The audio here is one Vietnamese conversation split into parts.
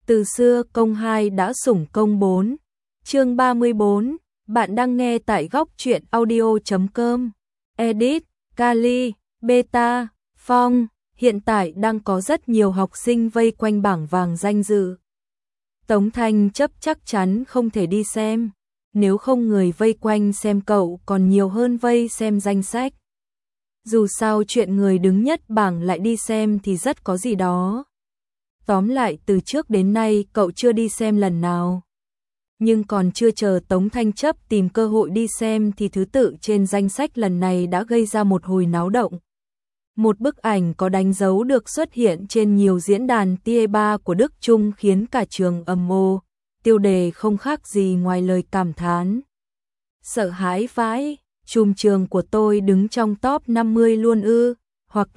Từ xưa công 2 đã sủng công 4. Chương 34, bạn đang nghe tại góc truyện audio.com. Edit, Kali, Beta, Phong, hiện tại đang có rất nhiều học sinh vây quanh bảng vàng danh dự. Tống Thanh Chấp chắc chắn không thể đi xem, nếu không người vây quanh xem cậu còn nhiều hơn vây xem danh sách. Dù sao chuyện người đứng nhất bảng lại đi xem thì rất có gì đó. Tóm lại từ trước đến nay cậu chưa đi xem lần nào. Nhưng còn chưa chờ Tống Thanh Chấp tìm cơ hội đi xem thì thứ tự trên danh sách lần này đã gây ra một hồi náo động. Một bức ảnh có đánh dấu được xuất hiện trên nhiều diễn đàn TE3 của Đức Trung khiến cả trường ầm ồ, tiêu đề không khác gì ngoài lời cảm thán. Sợ hãi vãi, chùm trường của tôi đứng trong top 50 luôn ư, hoặc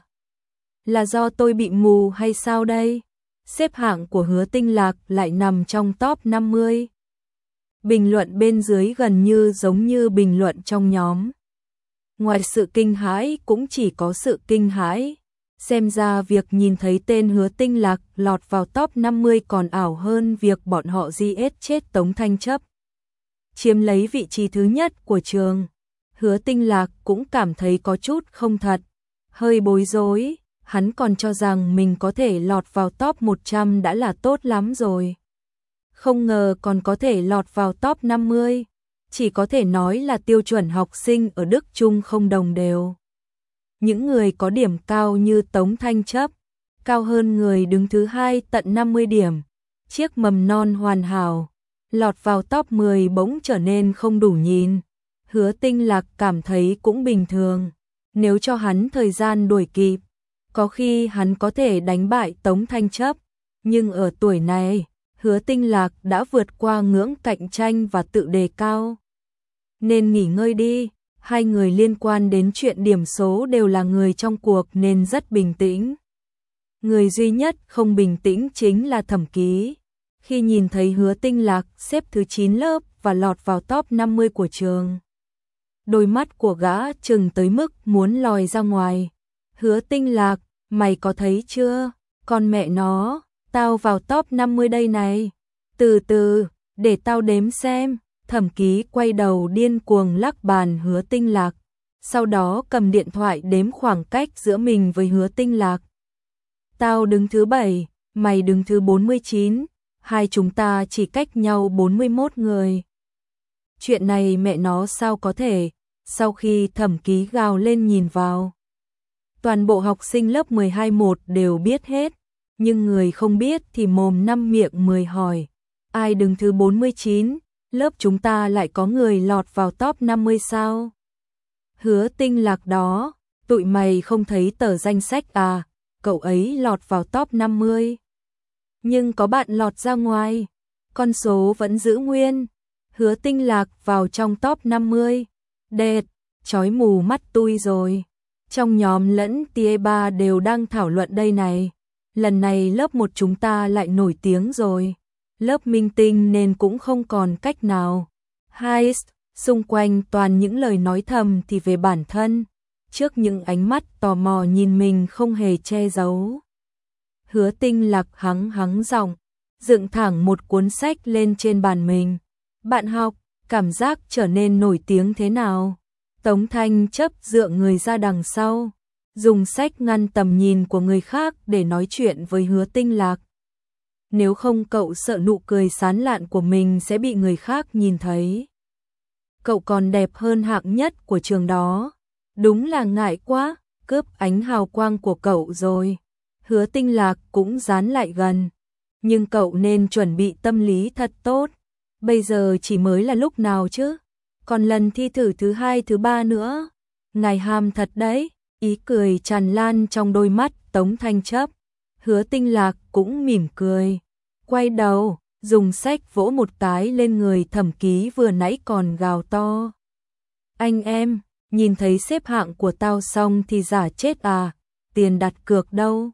là do tôi bị mù hay sao đây? Xếp hạng của Hứa Tinh Lạc lại nằm trong top 50. Bình luận bên dưới gần như giống như bình luận trong nhóm. Ngoài sự kinh hãi cũng chỉ có sự kinh hãi. Xem ra việc nhìn thấy tên Hứa Tinh Lạc lọt vào top 50 còn ảo hơn việc bọn họ giết chết Tống Thanh Chấp, chiếm lấy vị trí thứ nhất của trường. Hứa Tinh Lạc cũng cảm thấy có chút không thật, hơi bối rối. Hắn còn cho rằng mình có thể lọt vào top 100 đã là tốt lắm rồi. Không ngờ còn có thể lọt vào top 50. Chỉ có thể nói là tiêu chuẩn học sinh ở Đức Trung không đồng đều. Những người có điểm cao như Tống Thanh Chấp, cao hơn người đứng thứ hai tận 50 điểm. Chiếc mầm non hoàn hảo, lọt vào top 10 bỗng trở nên không đủ nhìn. Hứa Tinh Lạc cảm thấy cũng bình thường. Nếu cho hắn thời gian đuổi kịp, có khi hắn có thể đánh bại Tống Thanh Chấp, nhưng ở tuổi này, Hứa Tinh Lạc đã vượt qua ngưỡng cạnh tranh và tự đề cao. Nên nghỉ ngơi đi, hai người liên quan đến chuyện điểm số đều là người trong cuộc nên rất bình tĩnh. Người duy nhất không bình tĩnh chính là Thẩm Ký. Khi nhìn thấy Hứa Tinh Lạc xếp thứ 9 lớp và lọt vào top 50 của trường, đôi mắt của gã trừng tới mức muốn lòi ra ngoài. Hứa Tinh Lạc, mày có thấy chưa? Con mẹ nó, tao vào top 50 đây này. Từ từ, để tao đếm xem. Thẩm Ký quay đầu điên cuồng lắc bàn Hứa Tinh Lạc, sau đó cầm điện thoại đếm khoảng cách giữa mình với Hứa Tinh Lạc. Tao đứng thứ 7, mày đứng thứ 49, hai chúng ta chỉ cách nhau 41 người. Chuyện này mẹ nó sao có thể? Sau khi Thẩm Ký gào lên nhìn vào, toàn bộ học sinh lớp 12-1 đều biết hết, nhưng người không biết thì mồm năm miệng 10 hỏi. Ai đứng thứ 49? Lớp chúng ta lại có người lọt vào top 50 sao? Hứa Tinh Lạc đó, tụi mày không thấy tờ danh sách à? Cậu ấy lọt vào top 50. Nhưng có bạn lọt ra ngoài, con số vẫn giữ nguyên. Hứa Tinh Lạc vào trong top 50. Đệt, chói mù mắt tui rồi. Trong nhóm lẫn TE3 đều đang thảo luận đây này. Lần này lớp 1 chúng ta lại nổi tiếng rồi. Lớp minh tinh nên cũng không còn cách nào. Heist, xung quanh toàn những lời nói thầm thì về bản thân. Trước những ánh mắt tò mò nhìn mình không hề che giấu, Hứa Tinh Lạc hắng giọng, dựng thẳng một cuốn sách lên trên bàn mình. Bạn học, cảm giác trở nên nổi tiếng thế nào? Tống Thanh Chấp dựa người ra đằng sau, dùng sách ngăn tầm nhìn của người khác để nói chuyện với Hứa Tinh Lạc. Nếu không cậu sợ nụ cười sán lạn của mình sẽ bị người khác nhìn thấy. Cậu còn đẹp hơn hạng nhất của trường đó. Đúng là ngại quá, cướp ánh hào quang của cậu rồi. Hứa Tinh Lạc cũng dán lại gần. Nhưng cậu nên chuẩn bị tâm lý thật tốt. Bây giờ chỉ mới là lúc nào chứ? Còn lần thi thử thứ 2, thứ 3 nữa. Ngài ham thật đấy. Ý cười tràn lan trong đôi mắt Tống Thanh Chấp. Hứa Tinh Lạc cũng mỉm cười, quay đầu, dùng sách vỗ một cái lên người Thẩm Ký vừa nãy còn gào to. Anh em, nhìn thấy xếp hạng của tao xong thì giả chết à? Tiền đặt cược đâu?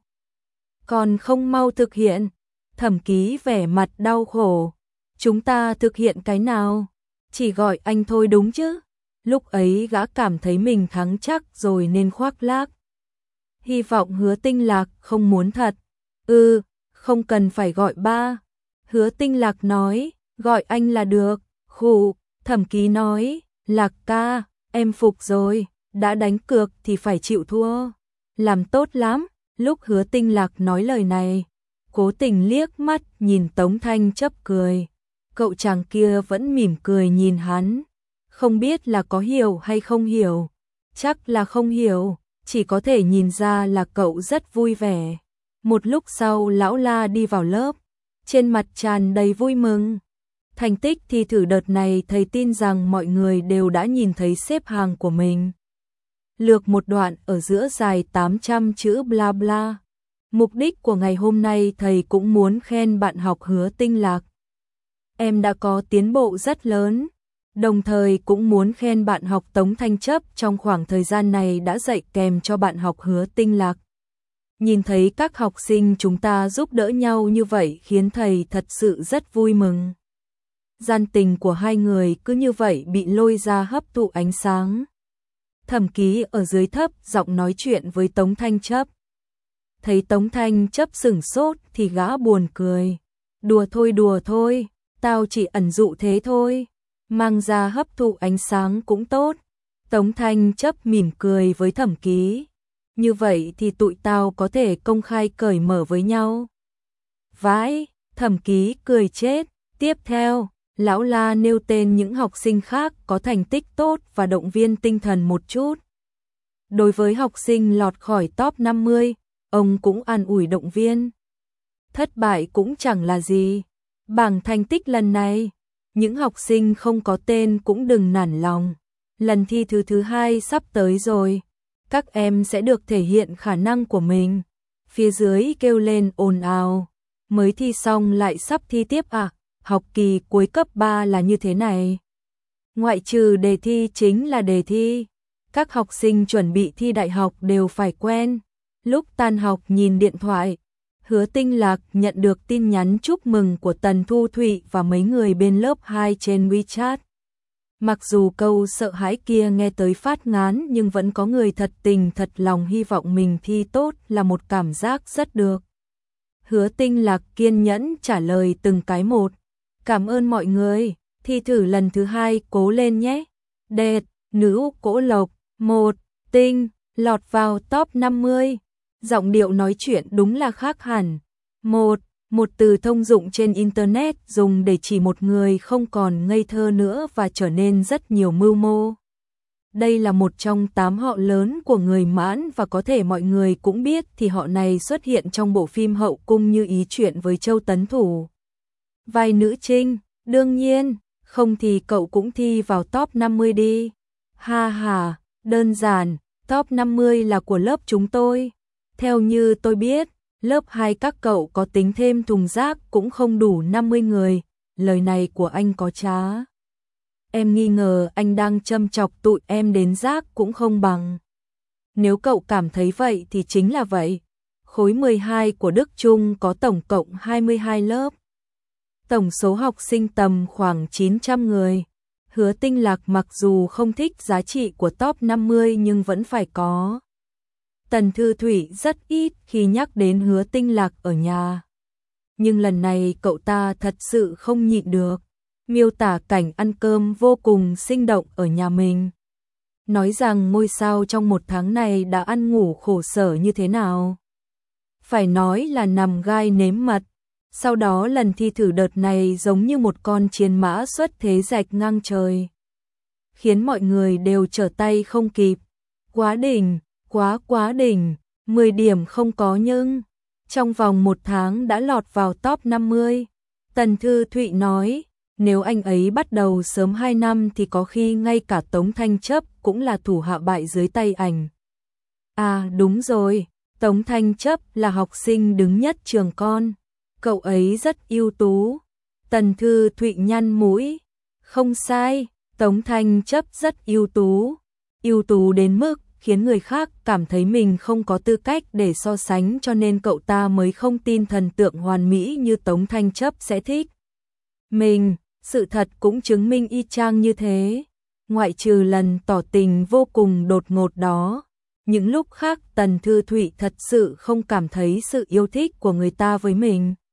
Còn không mau thực hiện. Thẩm Ký vẻ mặt đau khổ. Chúng ta thực hiện cái nào? Chỉ gọi anh thôi đúng chứ? Lúc ấy gã cảm thấy mình thắng chắc rồi nên khoác lác. Hy vọng Hứa Tinh Lạc không muốn thật. Không cần phải gọi ba. Hứa Tinh Lạc nói, gọi anh là được. Khụ, Thẩm Ký nói, Lạc ca, em phục rồi, đã đánh cược thì phải chịu thua. Làm tốt lắm. Lúc Hứa Tinh Lạc nói lời này, cố tình liếc mắt nhìn Tống Thanh Chấp cười. Cậu chàng kia vẫn mỉm cười nhìn hắn. Không biết là có hiểu hay không hiểu. Chắc là không hiểu, chỉ có thể nhìn ra là cậu rất vui vẻ. Một lúc sau lão La đi vào lớp, trên mặt tràn đầy vui mừng. Thành tích thi thử đợt này thầy tin rằng mọi người đều đã nhìn thấy xếp hàng của mình. Lược một đoạn ở giữa dài 800 chữ bla bla. Mục đích của ngày hôm nay thầy cũng muốn khen bạn học Hứa Tinh Lạc. Em đã có tiến bộ rất lớn. Đồng thời cũng muốn khen bạn học Tống Thanh Chấp trong khoảng thời gian này đã dạy kèm cho bạn học Hứa Tinh Lạc. Nhìn thấy các học sinh chúng ta giúp đỡ nhau như vậy khiến thầy thật sự rất vui mừng. Gian tình của hai người cứ như vậy bị lôi ra hấp thụ ánh sáng. Thẩm Ký ở dưới thấp giọng nói chuyện với Tống Thanh Chấp. Thấy Tống Thanh Chấp sửng sốt thì gã buồn cười. Đùa thôi, tao chỉ ẩn dụ thế thôi. Mang ra hấp thụ ánh sáng cũng tốt. Tống Thanh Chấp mỉm cười với Thẩm Ký. Như vậy thì tụi tao có thể công khai cởi mở với nhau. Vãi, Thẩm Ký cười chết. Tiếp theo, lão La nêu tên những học sinh khác có thành tích tốt và động viên tinh thần một chút. Đối với học sinh lọt khỏi top 50, ông cũng an ủi động viên. Thất bại cũng chẳng là gì. Bảng thành tích lần này, những học sinh không có tên cũng đừng nản lòng. Lần thi thứ hai sắp tới rồi. Các em sẽ được thể hiện khả năng của mình. Phía dưới kêu lên ồn ào. Mới thi xong lại sắp thi tiếp à? Học kỳ cuối cấp 3 là như thế này. Ngoại trừ đề thi chính là đề thi. Các học sinh chuẩn bị thi đại học đều phải quen. Lúc tan học nhìn điện thoại, Hứa Tinh Lạc nhận được tin nhắn chúc mừng của Tần Thu Thụy và mấy người bên lớp 2 trên WeChat. Mặc dù câu sợ hãi kia nghe tới phát ngán nhưng vẫn có người thật tình thật lòng hy vọng mình thi tốt là một cảm giác rất được. Hứa Tinh Lạc kiên nhẫn trả lời từng cái một. Cảm ơn mọi người, thi thử lần thứ 2 cố lên nhé. Đệt, nữ Cỗ Lộc, 1, tinh, lọt vào top 50. Giọng điệu nói chuyện đúng là khác hẳn. Một từ thông dụng trên Internet dùng để chỉ một người không còn ngây thơ nữa và trở nên rất nhiều mưu mô. Đây là một trong 8 họ lớn của người Mãn và có thể mọi người cũng biết thì họ này xuất hiện trong bộ phim Hậu Cung Như Ý Chuyện với Châu Tấn Thủ. Vai nữ chính, đương nhiên, không thì cậu cũng thi vào top 50 đi. Ha ha, đơn giản, top 50 là của lớp chúng tôi. Theo như tôi biết, lớp 2 các cậu có tính thêm thùng rác cũng không đủ 50 người. Lời này của anh có trá. Em nghi ngờ anh đang châm chọc tụi em đến rác cũng không bằng. Nếu cậu cảm thấy vậy thì chính là vậy. Khối 12 của Đức Trung có tổng cộng 22 lớp. Tổng số học sinh tầm khoảng 900 người. Hứa Tinh Lạc mặc dù không thích giá trị của top 50 nhưng vẫn phải có. Tần Thư Thủy rất ít khi nhắc đến Hứa Tinh Lạc ở nhà. Nhưng lần này cậu ta thật sự không nhịn được. Miêu tả cảnh ăn cơm vô cùng sinh động ở nhà mình. Nói rằng ngôi sao trong một tháng này đã ăn ngủ khổ sở như thế nào. Phải nói là nằm gai nếm mật. Sau đó lần thi thử đợt này giống như một con chiến mã xuất thế rạch ngang trời. Khiến mọi người đều trở tay không kịp. Quá đỉnh, quá đỉnh, 10 điểm không có nhưng. Trong vòng 1 tháng đã lọt vào top 50. Tần Thư Thụy nói, nếu anh ấy bắt đầu sớm 2 năm thì có khi ngay cả Tống Thanh Chấp cũng là thủ hạ bại dưới tay ảnh. À đúng rồi, Tống Thanh Chấp là học sinh đứng nhất trường con. Cậu ấy rất ưu tú. Tần Thư Thụy nhăn mũi. Không sai, Tống Thanh Chấp rất ưu tú. Ưu tú đến mức khiến người khác cảm thấy mình không có tư cách để so sánh cho nên cậu ta mới không tin thần tượng hoàn mỹ như Tống Thanh Chấp sẽ thích mình. Sự thật cũng chứng minh y chang như thế. Ngoại trừ lần tỏ tình vô cùng đột ngột đó. Những lúc khác Tần Thư Thụy thật sự không cảm thấy sự yêu thích của người ta với mình.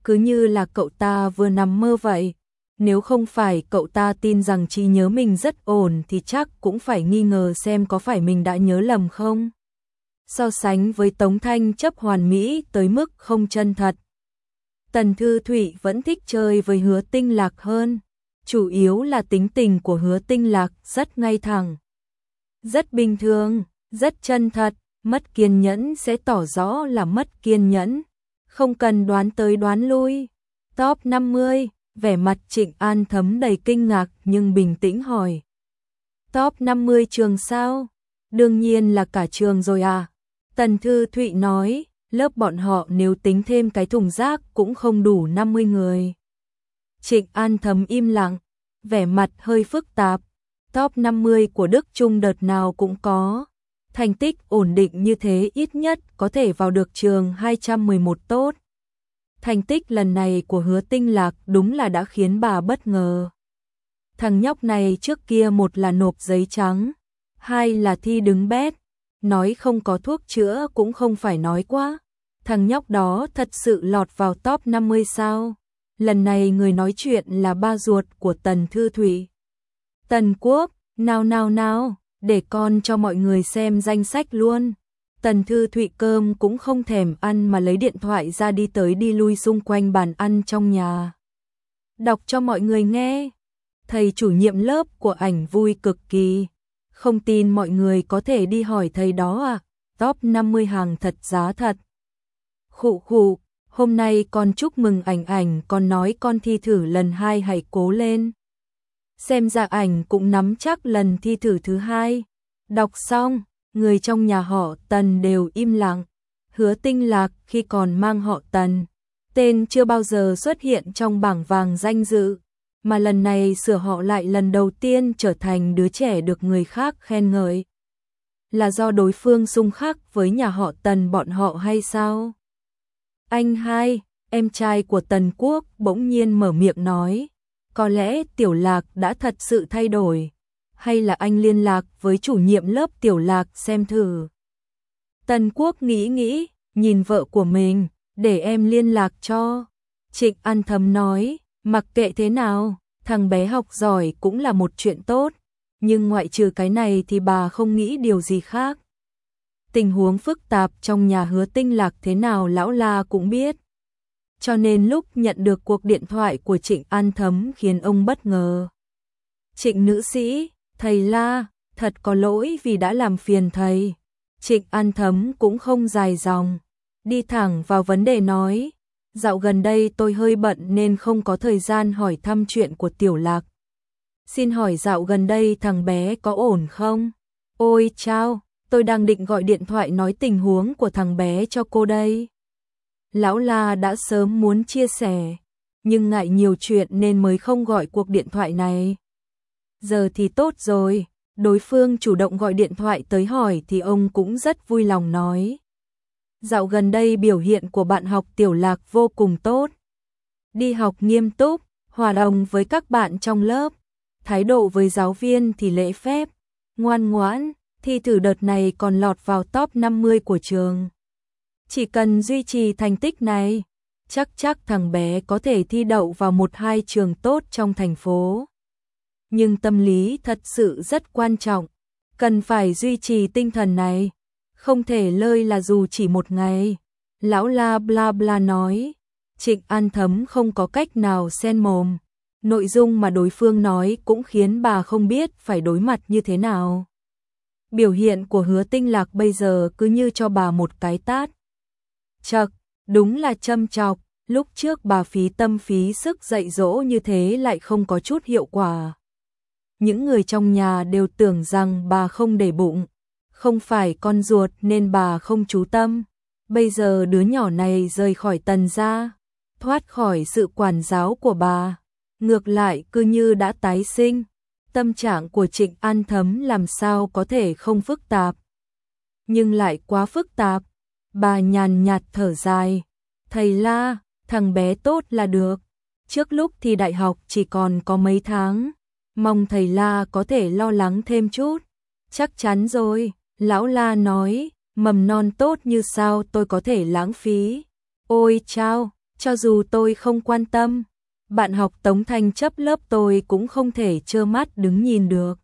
cứ như là cậu ta vừa nằm mơ vậy. Nếu không phải cậu ta tin rằng trí nhớ mình rất ổn thì chắc cũng phải nghi ngờ xem có phải mình đã nhớ lầm không. So sánh với Tống Thanh Chấp hoàn mỹ tới mức không chân thật, Tần Thư Thụy vẫn thích chơi với Hứa Tinh Lạc hơn. Chủ yếu là tính tình của Hứa Tinh Lạc rất ngay thẳng, rất bình thường, rất chân thật. Mất kiên nhẫn sẽ tỏ rõ là mất kiên nhẫn, không cần đoán tới đoán lui. Top 50, vẻ mặt Trịnh An Thấm đầy kinh ngạc nhưng bình tĩnh hỏi. Top 50 trường sao? Đương nhiên là cả trường rồi à? Tần Thư Thụy nói, lớp bọn họ nếu tính thêm cái thùng rác cũng không đủ 50 người. Trịnh An Thấm im lặng, vẻ mặt hơi phức tạp. Top 50 của Đức Trung đợt nào cũng có. Thành tích ổn định như thế ít nhất có thể vào được trường 211 tốt. Thành tích lần này của Hứa Tinh Lạc đúng là đã khiến bà bất ngờ. Thằng nhóc này trước kia một là nộp giấy trắng, hai là thi đứng bét, nói không có thuốc chữa cũng không phải nói quá. Thằng nhóc đó thật sự lọt vào top 50 sao? Lần này người nói chuyện là ba ruột của Tần Thư Thụy. Tần Quốc, nào, để con cho mọi người xem danh sách luôn. Tần Thư Thụy cơm cũng không thèm ăn mà lấy điện thoại ra đi tới đi lui xung quanh bàn ăn trong nhà. Đọc cho mọi người nghe. Thầy chủ nhiệm lớp của ảnh vui cực kỳ. Không tin mọi người có thể đi hỏi thầy đó à. Top 50 hàng thật giá thật. Khụ, hôm nay con chúc mừng ảnh, con nói con thi thử lần 2 hãy cố lên. Xem ra ảnh cũng nắm chắc lần thi thử thứ 2. Đọc xong, người trong nhà họ Tần đều im lặng. Hứa Tinh Lạc khi còn mang họ Tần, tên chưa bao giờ xuất hiện trong bảng vàng danh dự, mà lần này sửa họ lại lần đầu tiên trở thành đứa trẻ được người khác khen ngợi. Là do đối phương xung khắc với nhà họ Tần bọn họ hay sao? Anh hai, em trai của Tần Quốc bỗng nhiên mở miệng nói, có lẽ Tiểu Lạc đã thật sự thay đổi, hay là anh liên lạc với chủ nhiệm lớp Tiểu Lạc xem thử. Tần Quốc nghĩ, nhìn vợ của mình, để em liên lạc cho. Trịnh An Thấm nói, mặc kệ thế nào, thằng bé học giỏi cũng là một chuyện tốt, nhưng ngoại trừ cái này thì bà không nghĩ điều gì khác. Tình huống phức tạp trong nhà Hứa Tinh Lạc thế nào lão La cũng biết. Cho nên lúc nhận được cuộc điện thoại của Trịnh An Thấm khiến ông bất ngờ. Trịnh nữ sĩ, thầy La, thật có lỗi vì đã làm phiền thầy. Trịnh An Thấm cũng không dài dòng, đi thẳng vào vấn đề nói, dạo gần đây tôi hơi bận nên không có thời gian hỏi thăm chuyện của Tiểu Lạc. Xin hỏi dạo gần đây thằng bé có ổn không? Ôi chao, tôi đang định gọi điện thoại nói tình huống của thằng bé cho cô đây. Lão La đã sớm muốn chia sẻ, nhưng ngại nhiều chuyện nên mới không gọi cuộc điện thoại này. Giờ thì tốt rồi, đối phương chủ động gọi điện thoại tới hỏi thì ông cũng rất vui lòng nói. Dạo gần đây biểu hiện của bạn học Tiểu Lạc vô cùng tốt. Đi học nghiêm túc, hòa đồng với các bạn trong lớp, thái độ với giáo viên thì lễ phép, ngoan ngoãn, thi thử đợt này còn lọt vào top 50 của trường. Chỉ cần duy trì thành tích này, chắc thằng bé có thể thi đậu vào 1-2 trường tốt trong thành phố. Nhưng tâm lý thật sự rất quan trọng, cần phải duy trì tinh thần này, không thể lơi là dù chỉ một ngày. Lão La bla bla nói, Trịnh An Thấm không có cách nào xen mồm, nội dung mà đối phương nói cũng khiến bà không biết phải đối mặt như thế nào. Biểu hiện của Hứa Tinh Lạc bây giờ cứ như cho bà một cái tát. Chậc, đúng là châm chọc, lúc trước bà phí tâm phí sức dạy dỗ như thế lại không có chút hiệu quả. Những người trong nhà đều tưởng rằng bà không để bụng, không phải con ruột nên bà không chú tâm. Bây giờ đứa nhỏ này rời khỏi Tần gia, thoát khỏi sự quản giáo của bà, ngược lại cứ như đã tái sinh. Tâm trạng của Trịnh An Thấm làm sao có thể không phức tạp, nhưng lại quá phức tạp. Bà nhàn nhạt thở dài, thầy La, thằng bé tốt là được. Trước lúc thi đại học chỉ còn có mấy tháng, mong thầy La có thể lo lắng thêm chút. Chắc chắn rồi, lão La nói, mầm non tốt như sao tôi có thể lãng phí. Ôi chao, Cho dù tôi không quan tâm, bạn học Tống Thanh Chấp lớp tôi cũng không thể trơ mắt đứng nhìn được.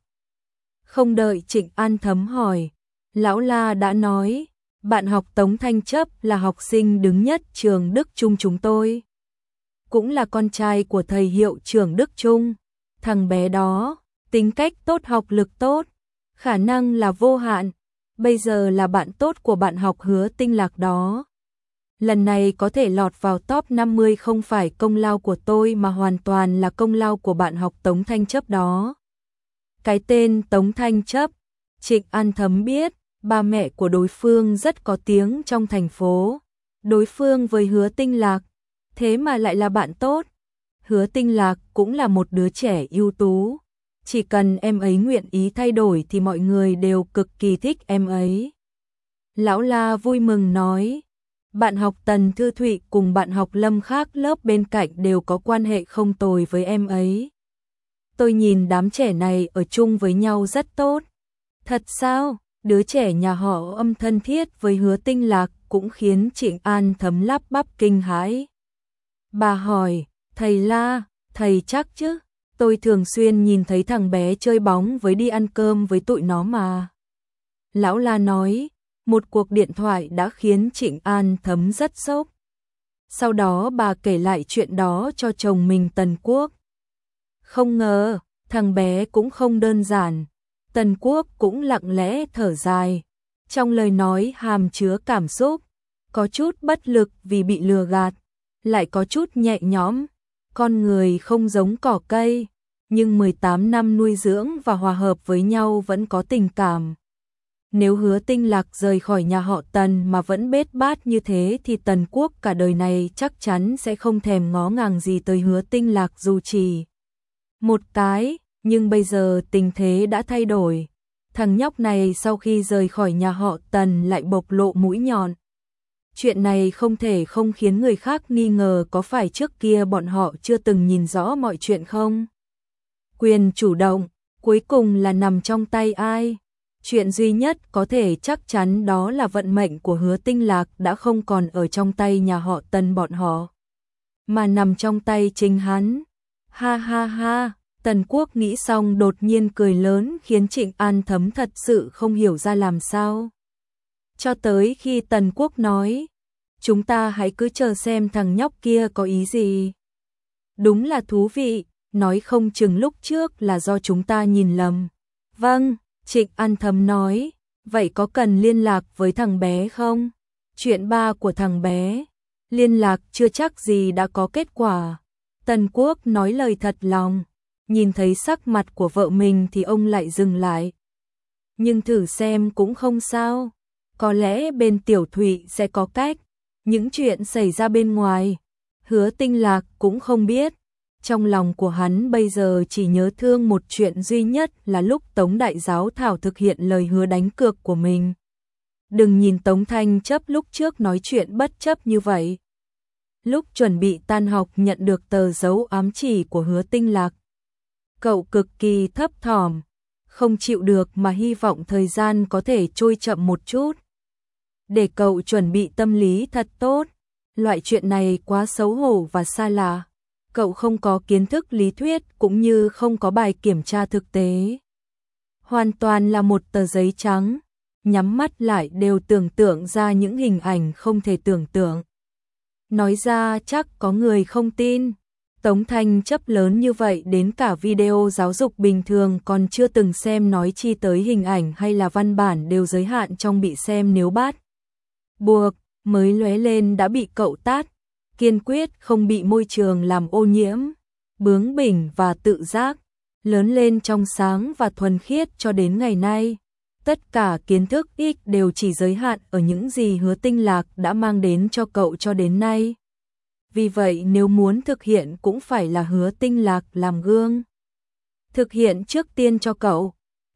Không đợi Trịnh An Thấm hỏi, Lão La đã nói, bạn học Tống Thanh Chấp là học sinh đứng nhất trường Đức Trung chúng tôi. Cũng là con trai của thầy hiệu trưởng Đức Trung. Thằng bé đó, tính cách tốt, học lực tốt, khả năng là vô hạn, bây giờ là bạn tốt của bạn học Hứa Tinh Lạc đó. Lần này có thể lọt vào top 50 không phải công lao của tôi mà hoàn toàn là công lao của bạn học Tống Thanh Chấp đó. Cái tên Tống Thanh Chấp, Trịnh An Thấm biết, ba mẹ của đối phương rất có tiếng trong thành phố. Đối phương với Hứa Tinh Lạc, thế mà lại là bạn tốt. Hứa Tinh Lạc cũng là một đứa trẻ ưu tú. Chỉ cần em ấy nguyện ý thay đổi thì mọi người đều cực kỳ thích em ấy. Lão La vui mừng nói, bạn học Tần Thư Thụy cùng bạn học Lâm khác lớp bên cạnh đều có quan hệ không tồi với em ấy. Tôi nhìn đám trẻ này ở chung với nhau rất tốt. Thật sao? Đứa trẻ nhà họ Âm thân thiết với Hứa Tinh Lạc cũng khiến Trịnh An Thấm lắp bắp kinh hãi. Bà hỏi, thầy La, thầy chắc chứ? Tôi thường xuyên nhìn thấy thằng bé chơi bóng với đi ăn cơm với tụi nó mà. Lão La nói, một cuộc điện thoại đã khiến Trịnh An Thấm rất sốc. Sau đó bà kể lại chuyện đó cho chồng mình Tần Quốc. Không ngờ, thằng bé cũng không đơn giản. Tần Quốc cũng lặng lẽ thở dài. Trong lời nói hàm chứa cảm xúc, có chút bất lực vì bị lừa gạt, lại có chút nhẹ nhõm. Con người không giống cỏ cây, nhưng 18 năm nuôi dưỡng và hòa hợp với nhau vẫn có tình cảm. Nếu Hứa Tinh Lạc rời khỏi nhà họ Tần mà vẫn bết bát như thế thì Tần Quốc cả đời này chắc chắn sẽ không thèm ngó ngàng gì tới Hứa Tinh Lạc dù chỉ một cái, nhưng bây giờ tình thế đã thay đổi. Thằng nhóc này sau khi rời khỏi nhà họ Tần lại bộc lộ mũi nhọn. Chuyện này không thể không khiến người khác nghi ngờ có phải trước kia bọn họ chưa từng nhìn rõ mọi chuyện không? Quyền chủ động, cuối cùng là nằm trong tay ai? Chuyện duy nhất có thể chắc chắn đó là vận mệnh của Hứa Tinh Lạc đã không còn ở trong tay nhà họ Tần bọn họ, mà nằm trong tay chính hắn. Ha ha ha, Tần Quốc nghĩ xong đột nhiên cười lớn khiến Trịnh An Thấm thật sự không hiểu ra làm sao. Cho tới khi Tần Quốc nói, chúng ta hãy cứ chờ xem thằng nhóc kia có ý gì. Đúng là thú vị, nói không chừng lúc trước là do chúng ta nhìn lầm. Vâng, Trịnh An Thấm nói, vậy có cần liên lạc với thằng bé không? Chuyện ba của thằng bé, liên lạc chưa chắc gì đã có kết quả. Tần Quốc nói lời thật lòng, nhìn thấy sắc mặt của vợ mình thì ông lại dừng lại. Nhưng thử xem cũng không sao, có lẽ bên Tiểu Thụy sẽ có cách. Những chuyện xảy ra bên ngoài, Hứa Tinh Lạc cũng không biết. Trong lòng của hắn bây giờ chỉ nhớ thương một chuyện duy nhất là lúc Tống Đại Giáo Thảo thực hiện lời hứa đánh cược của mình. Đừng nhìn Tống Thanh Chấp lúc trước nói chuyện bất chấp như vậy. Lúc chuẩn bị tan học nhận được tờ dấu ám chỉ của Hứa Tinh Lạc, cậu cực kỳ thấp thỏm, không chịu được mà hy vọng thời gian có thể trôi chậm một chút. Để cậu chuẩn bị tâm lý thật tốt, loại chuyện này quá xấu hổ và xa lạ. Cậu không có kiến thức lý thuyết cũng như không có bài kiểm tra thực tế. Hoàn toàn là một tờ giấy trắng, nhắm mắt lại đều tưởng tượng ra những hình ảnh không thể tưởng tượng. Nói ra chắc có người không tin. Tống Thanh Chấp lớn như vậy đến cả video giáo dục bình thường còn chưa từng xem, nói chi tới hình ảnh hay là văn bản đều giới hạn trong bị xem, nếu bắt buộc mới lóe lên đã bị cậu tát. Kiên quyết không bị môi trường làm ô nhiễm, bướng bỉnh và tự giác, lớn lên trong sáng và thuần khiết cho đến ngày nay. Tất cả kiến thức ích đều chỉ giới hạn ở những gì Hứa Tinh Lạc đã mang đến cho cậu cho đến nay. Vì vậy nếu muốn thực hiện cũng phải là Hứa Tinh Lạc làm gương. Thực hiện trước tiên cho cậu.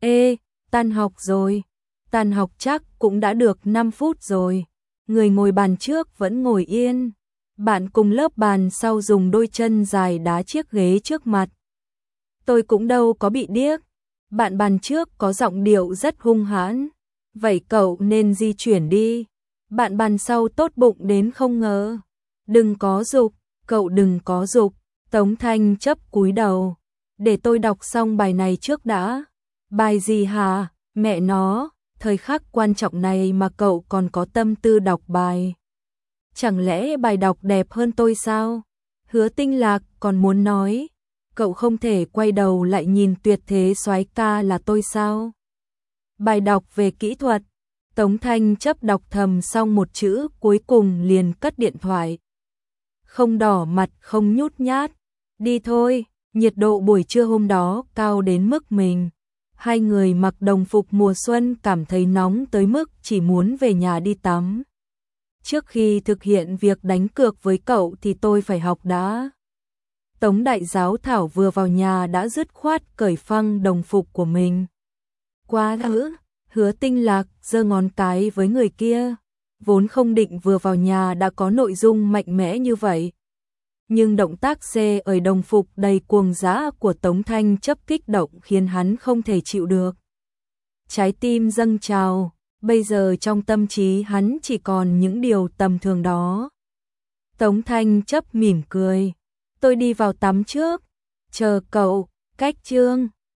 Tan học rồi. Tan học chắc cũng đã được 5 phút rồi. Người ngồi bàn trước vẫn ngồi yên. Bạn cùng lớp bàn sau dùng đôi chân dài đá chiếc ghế trước mặt. Tôi cũng đâu có bị điếc. Bạn bàn trước có giọng điệu rất hung hãn. Vậy cậu nên di chuyển đi. Bạn bàn sau tốt bụng đến không ngờ. Đừng có giục, cậu đừng có giục. Tống Thanh chấp cúi đầu. Để tôi đọc xong bài này trước đã. Bài gì hả? Mẹ nó, thời khắc quan trọng này mà cậu còn có tâm tư đọc bài. Chẳng lẽ bài đọc đẹp hơn tôi sao? Hứa Tinh Lạc còn muốn nói. Cậu không thể quay đầu lại nhìn tuyệt thế soái ca là tôi sao? Bài đọc về kỹ thuật. Tống Thanh chấp đọc thầm xong một chữ cuối cùng liền cất điện thoại. Không đỏ mặt không nhút nhát. Đi thôi, nhiệt độ buổi trưa hôm đó cao đến mức mình. Hai người mặc đồng phục mùa xuân cảm thấy nóng tới mức chỉ muốn về nhà đi tắm. Trước khi thực hiện việc đánh cược với cậu thì tôi phải học đã. Tống đại giáo thảo vừa vào nhà đã dứt khoát cởi phăng đồng phục của mình. Quá ư, Hứa Tinh Lạc giơ ngón cái với người kia. Vốn không định vừa vào nhà đã có nội dung mạnh mẽ như vậy. Nhưng động tác xê ở đồng phục đầy cuồng dã của Tống Thanh chấp kích động khiến hắn không thể chịu được. Trái tim dâng trào, bây giờ trong tâm trí hắn chỉ còn những điều tầm thường đó. Tống Thanh chấp mỉm cười. Tôi đi vào tắm trước. Chờ cậu, cách chương.